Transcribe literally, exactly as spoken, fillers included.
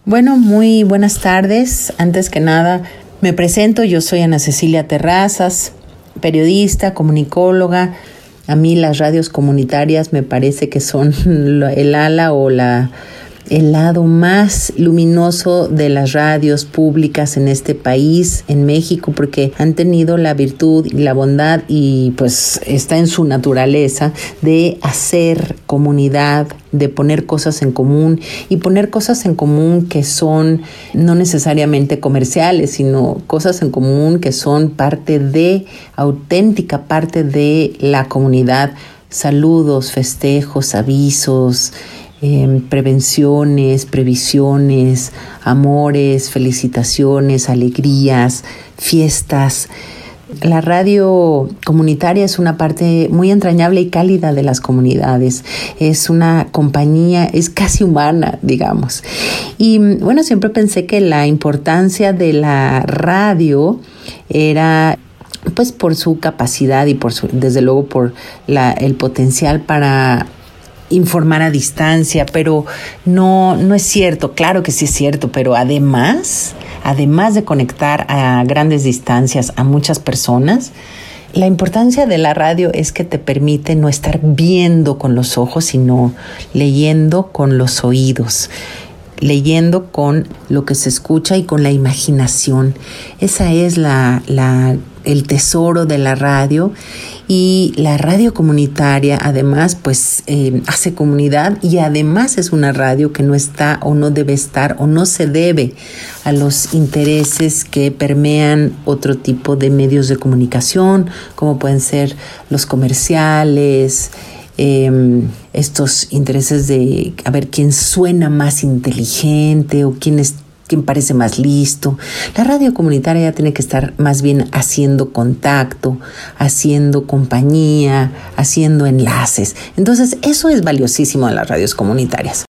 Bueno, muy buenas tardes. Antes que nada, me presento. Yo soy Ana Cecilia Terrazas, periodista, comunicóloga. A mí las radios comunitarias me parece que son el ala o la, el lado más luminoso de las radios públicas en este país, en México, porque han tenido la virtud y la bondad, y pues está en su naturaleza, de hacer comunidad, de poner cosas en común y poner cosas en común que son no necesariamente comerciales, sino cosas en común que son parte de, auténtica parte de la comunidad. Saludos, festejos, avisos, eh, prevenciones, previsiones, amores, felicitaciones, alegrías, fiestas. La radio comunitaria es una parte muy entrañable y cálida de las comunidades. Es una compañía, es casi humana, digamos. Y bueno, siempre pensé que la importancia de la radio era, pues, por su capacidad y por su, desde luego por la, el potencial para informar a distancia, pero no, no es cierto. Claro que sí es cierto, pero además... Además de conectar a grandes distancias a muchas personas, la importancia de la radio es que te permite no estar viendo con los ojos, sino leyendo con los oídos, leyendo con lo que se escucha y con la imaginación. Esa es la, la, el tesoro de la radio. Y la radio comunitaria, además, pues eh, hace comunidad, y además es una radio que no está o no debe estar o no se debe a los intereses que permean otro tipo de medios de comunicación, como pueden ser los comerciales, eh, estos intereses de a ver quién suena más inteligente o quién es quién parece más listo. La radio comunitaria ya tiene que estar más bien haciendo contacto, haciendo compañía, haciendo enlaces. Entonces, eso es valiosísimo en las radios comunitarias.